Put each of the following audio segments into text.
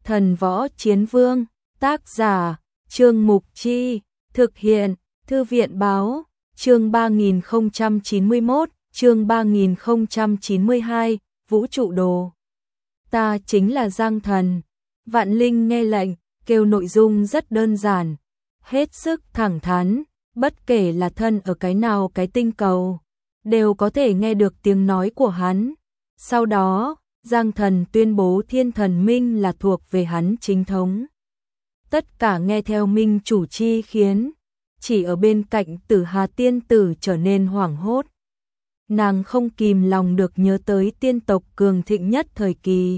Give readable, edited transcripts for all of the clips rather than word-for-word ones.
Thần Võ Chiến Vương, tác giả, Trương Mục Chi, thực hiện, Thư viện Báo, chương 3091, chương 3092, Vũ trụ đồ. Ta chính là Giang Thần. Vạn Linh nghe lệnh, kêu nội dung rất đơn giản, hết sức thẳng thắn, bất kể là thân ở cái nào cái tinh cầu, đều có thể nghe được tiếng nói của hắn. Sau đó, Giang Thần tuyên bố Thiên Thần Minh là thuộc về hắn chính thống. Tất cả nghe theo Minh chủ chi khiến, chỉ ở bên cạnh Tử Hà tiên tử trở nên hoảng hốt. Nàng không kìm lòng được nhớ tới tiên tộc cường thịnh nhất thời kỳ.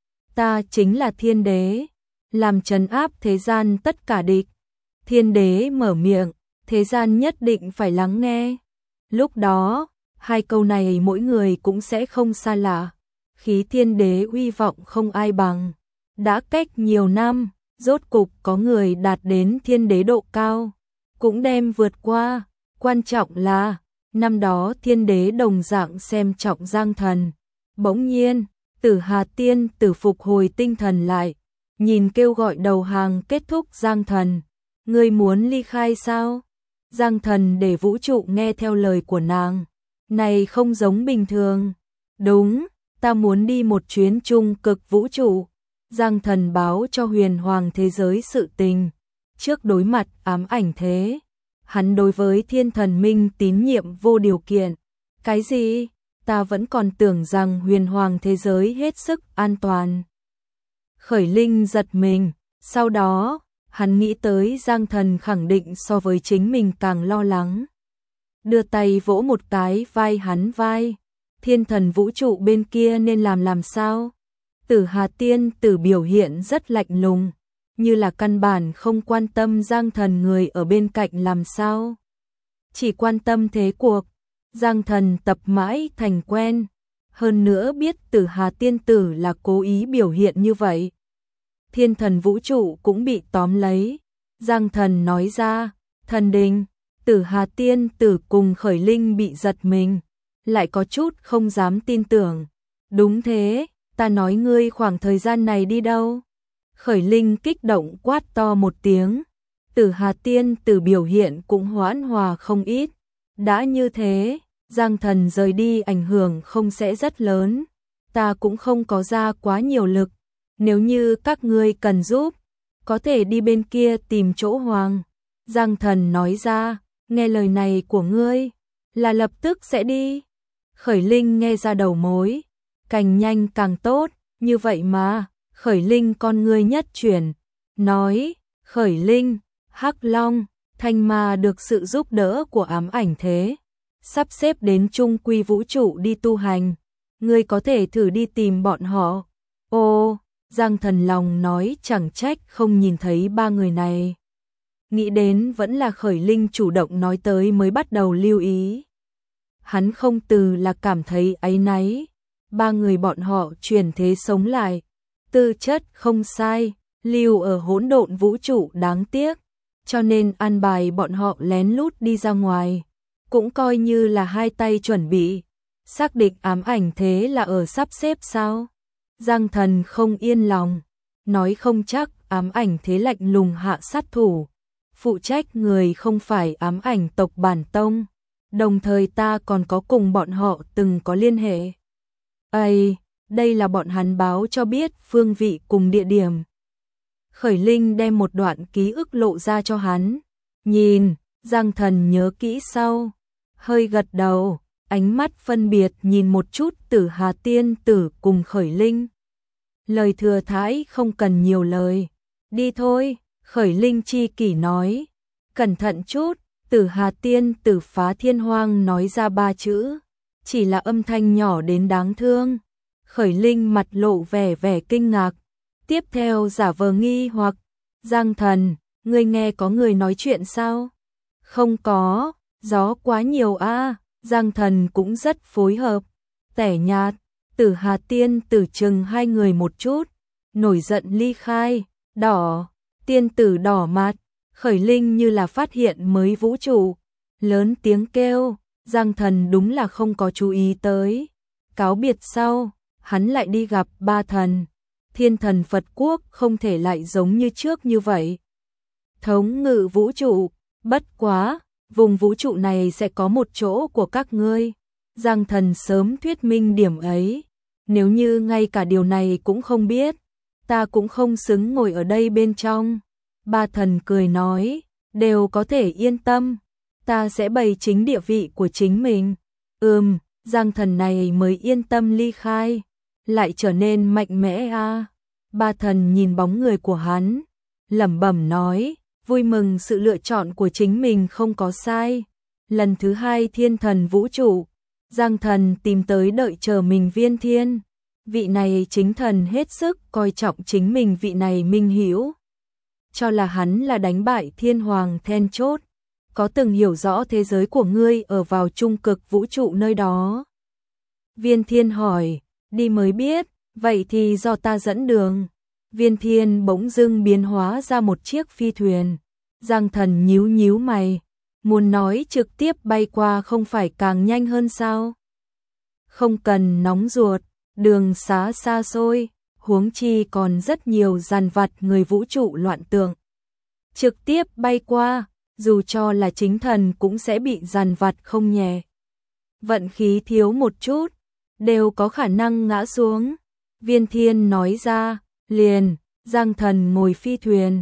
Ta chính là thiên đế, làm trấn áp thế gian tất cả địch. Thiên đế mở miệng, thế gian nhất định phải lắng nghe. Lúc đó, hai câu này mỗi người cũng sẽ không xa lạ. Khí thiên đế uy vọng không ai bằng. Đã cách nhiều năm, rốt cục có người đạt đến thiên đế độ cao, cũng đem vượt qua. Quan trọng là, năm đó thiên đế đồng dạng xem trọng Giang Thần. Bỗng nhiên, Tử Hà tiên tử phục hồi tinh thần lại, nhìn kêu gọi đầu hàng kết thúc Giang Thần. Ngươi muốn ly khai sao? Giang Thần để vũ trụ nghe theo lời của nàng. Này không giống bình thường. Đúng, ta muốn đi một chuyến trung cực vũ trụ. Giang Thần báo cho huyền hoàng thế giới sự tình. Trước đối mặt ám ảnh thế, hắn đối với Thiên Thần Minh tín nhiệm vô điều kiện. Cái gì? Ta vẫn còn tưởng rằng huyền hoàng thế giới hết sức an toàn. Khởi Linh giật mình, sau đó, hắn nghĩ tới Giang Thần khẳng định so với chính mình càng lo lắng. Đưa tay vỗ một cái vai hắn vai. Thiên thần vũ trụ bên kia nên làm sao? Tử Hà tiên tử biểu hiện rất lạnh lùng, như là căn bản không quan tâm Giang Thần người ở bên cạnh làm sao. Chỉ quan tâm thế cuộc. Giang Thần tập mãi thành quen, hơn nữa biết Tử Hà tiên tử là cố ý biểu hiện như vậy. Thiên thần vũ trụ cũng bị tóm lấy. Giang Thần nói ra, thần đình. Tử Hà tiên tử cùng Khởi Linh bị giật mình, lại có chút không dám tin tưởng. Đúng thế, ta nói ngươi khoảng thời gian này đi đâu? Khởi Linh kích động quát to một tiếng. Tử Hà tiên tử biểu hiện cũng hoãn hòa không ít. Đã như thế, Giang Thần rời đi ảnh hưởng không sẽ rất lớn. Ta cũng không có ra quá nhiều lực. Nếu như các ngươi cần giúp, có thể đi bên kia tìm chỗ hoàng. Giang Thần nói ra, nghe lời này của ngươi, là lập tức sẽ đi. Khởi Linh nghe ra đầu mối, càng nhanh càng tốt, như vậy mà. Khởi Linh con ngươi nhất chuyển, nói, Khởi Linh, Hắc Long, Thanh Ma được sự giúp đỡ của ám ảnh thế, sắp xếp đến trung quy vũ trụ đi tu hành. Ngươi có thể thử đi tìm bọn họ. Ô, Giang Thần lòng nói chẳng trách không nhìn thấy ba người này. Nghĩ đến vẫn là Khởi Linh chủ động nói tới mới bắt đầu lưu ý. Hắn không từ là cảm thấy áy náy. Ba người bọn họ chuyển thế sống lại, tư chất không sai, lưu ở hỗn độn vũ trụ đáng tiếc, cho nên an bài bọn họ lén lút đi ra ngoài, cũng coi như là hai tay chuẩn bị. Xác định ám ảnh thế là ở sắp xếp sao? Giang Thần không yên lòng, nói không chắc ám ảnh thế lạnh lùng hạ sát thủ, phụ trách người không phải ám ảnh tộc bản tông, đồng thời ta còn có cùng bọn họ từng có liên hệ. Ây, đây là bọn hắn báo cho biết phương vị cùng địa điểm. Khởi Linh đem một đoạn ký ức lộ ra cho hắn. Nhìn, Giang Thần nhớ kỹ sau, hơi gật đầu, ánh mắt phân biệt nhìn một chút Tử Hà tiên tử cùng Khởi Linh. Lời thừa thãi không cần nhiều lời. Đi thôi, Khởi Linh chi kỷ nói. Cẩn thận chút, Tử Hà tiên tử phá thiên hoang nói ra ba chữ, chỉ là âm thanh nhỏ đến đáng thương. Khởi Linh mặt lộ vẻ kinh ngạc, tiếp theo giả vờ nghi hoặc. Giang Thần, ngươi nghe có người nói chuyện sao? Không có, gió quá nhiều a. Giang Thần cũng rất phối hợp, tẻ nhạt. Tử Hà tiên tử chừng hai người một chút, nổi giận ly khai. Đỏ, tiên tử đỏ mặt. Khởi Linh như là phát hiện mới vũ trụ, lớn tiếng kêu. Giang Thần đúng là không có chú ý tới. Cáo biệt sau, hắn lại đi gặp ba thần. Thiên Thần Phật Quốc không thể lại giống như trước như vậy. Thống ngự vũ trụ, bất quá, vùng vũ trụ này sẽ có một chỗ của các ngươi. Giang Thần sớm thuyết minh điểm ấy. Nếu như ngay cả điều này cũng không biết, ta cũng không xứng ngồi ở đây bên trong. Ba thần cười nói, đều có thể yên tâm, ta sẽ bày chính địa vị của chính mình. Giang Thần này mới yên tâm ly khai, lại trở nên mạnh mẽ a. Ba thần nhìn bóng người của hắn, lẩm bẩm nói, vui mừng sự lựa chọn của chính mình không có sai. Lần thứ hai Thiên Thần vũ trụ, Giang Thần tìm tới đợi chờ mình Viên Thiên. Vị này chính thần hết sức coi trọng chính mình, vị này minh hữu, cho là hắn là đánh bại Thiên Hoàng then chốt. Có từng hiểu rõ thế giới của ngươi ở vào trung cực vũ trụ nơi đó? Viên Thiên hỏi, đi mới biết, vậy thì do ta dẫn đường. Viên Thiên bỗng dưng biến hóa ra một chiếc phi thuyền. Giang Thần nhíu nhíu mày, muốn nói trực tiếp bay qua không phải càng nhanh hơn sao? Không cần nóng ruột, đường xá xa xôi, huống chi còn rất nhiều dàn vặt người vũ trụ loạn tượng. Trực tiếp bay qua, dù cho là chính thần cũng sẽ bị dàn vặt không nhẹ. Vận khí thiếu một chút, đều có khả năng ngã xuống. Viên Thiên nói ra, liền, Giang Thần ngồi phi thuyền,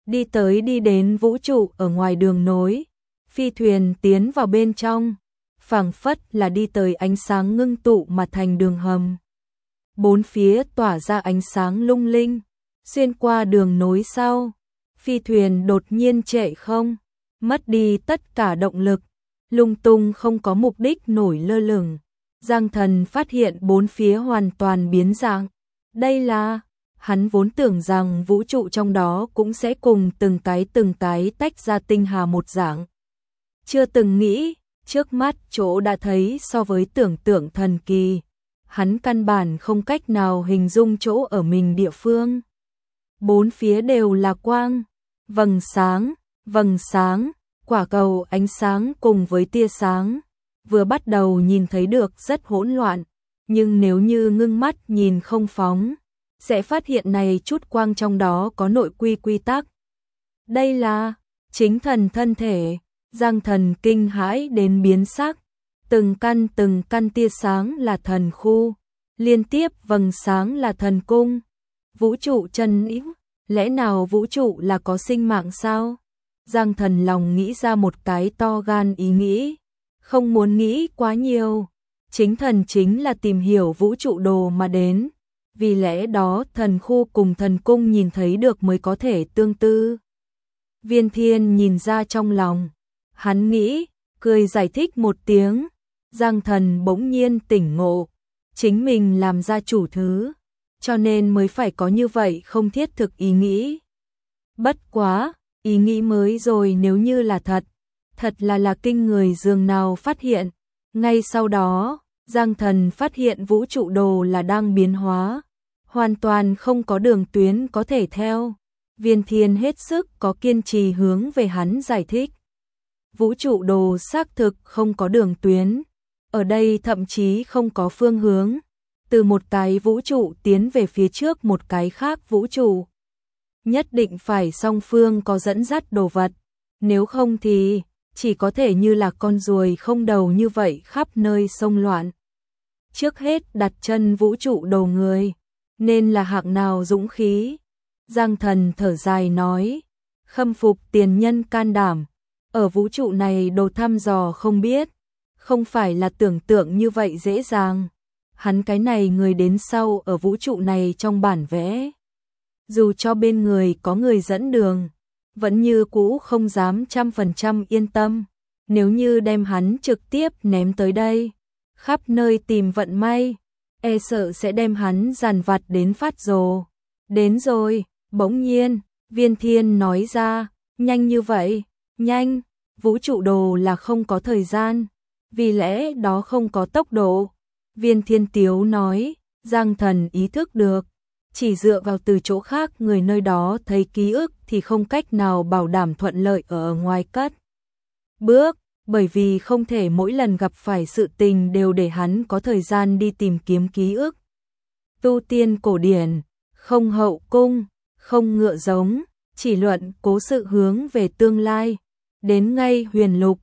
đi đến vũ trụ ở ngoài đường nối. Phi thuyền tiến vào bên trong, phảng phất là đi tới ánh sáng ngưng tụ mà thành đường hầm. Bốn phía tỏa ra ánh sáng lung linh, xuyên qua đường nối sau. Phi thuyền đột nhiên trệ không, mất đi tất cả động lực, lung tung không có mục đích nổi lơ lửng. Giang Thần phát hiện bốn phía hoàn toàn biến dạng. Đây là, hắn vốn tưởng rằng vũ trụ trong đó cũng sẽ cùng từng cái tách ra tinh hà một dạng. Chưa từng nghĩ, trước mắt chỗ đã thấy so với tưởng tượng thần kỳ. Hắn căn bản không cách nào hình dung chỗ ở mình địa phương. Bốn phía đều là quang, vầng sáng, quả cầu ánh sáng cùng với tia sáng. Vừa bắt đầu nhìn thấy được rất hỗn loạn, nhưng nếu như ngưng mắt nhìn không phóng, sẽ phát hiện này chút quang trong đó có nội quy tắc. Đây là chính thần thân thể. Giang Thần kinh hãi đến biến sắc. Từng căn tia sáng là thần khu, liên tiếp vầng sáng là thần cung. Vũ trụ chân yếu, lẽ nào vũ trụ là có sinh mạng sao? Giang Thần lòng nghĩ ra một cái to gan ý nghĩ, không muốn nghĩ quá nhiều. Chính thần chính là tìm hiểu vũ trụ đồ mà đến, vì lẽ đó thần khu cùng thần cung nhìn thấy được mới có thể tương tư. Viên Thiên nhìn ra trong lòng, hắn nghĩ, cười giải thích một tiếng. Giang Thần bỗng nhiên tỉnh ngộ, chính mình làm ra chủ thứ, cho nên mới phải có như vậy không thiết thực ý nghĩ. Bất quá, ý nghĩ mới rồi nếu như là thật là kinh người dường nào phát hiện. Ngay sau đó, Giang Thần phát hiện vũ trụ đồ là đang biến hóa, hoàn toàn không có đường tuyến có thể theo. Viên Thiên hết sức có kiên trì hướng về hắn giải thích. Vũ trụ đồ xác thực không có đường tuyến, ở đây thậm chí không có phương hướng, từ một cái vũ trụ tiến về phía trước một cái khác vũ trụ. Nhất định phải song phương có dẫn dắt đồ vật, nếu không thì chỉ có thể như là con ruồi không đầu như vậy khắp nơi xông loạn. Trước hết đặt chân vũ trụ đồ người, nên là hạng nào dũng khí? Giang Thần thở dài nói, khâm phục tiền nhân can đảm, ở vũ trụ này đồ thăm dò không biết, không phải là tưởng tượng như vậy dễ dàng. Hắn cái này người đến sau ở vũ trụ này trong bản vẽ, dù cho bên người có người dẫn đường, vẫn như cũ không dám 100% yên tâm. Nếu như đem hắn trực tiếp ném tới đây, khắp nơi tìm vận may, e sợ sẽ đem hắn dàn vặt đến phát rồ. Đến rồi, bỗng nhiên, Viên Thiên nói ra, nhanh như vậy, nhanh, vũ trụ đồ là không có thời gian, vì lẽ đó không có tốc độ. Viên Thiên Tiếu nói, Giang Thần ý thức được, chỉ dựa vào từ chỗ khác người nơi đó thấy ký ức thì không cách nào bảo đảm thuận lợi ở ngoài cất bước, bởi vì không thể mỗi lần gặp phải sự tình đều để hắn có thời gian đi tìm kiếm ký ức. Tu tiên cổ điển, không hậu cung, không ngựa giống, chỉ luận cố sự hướng về tương lai. Đến ngay huyền lục,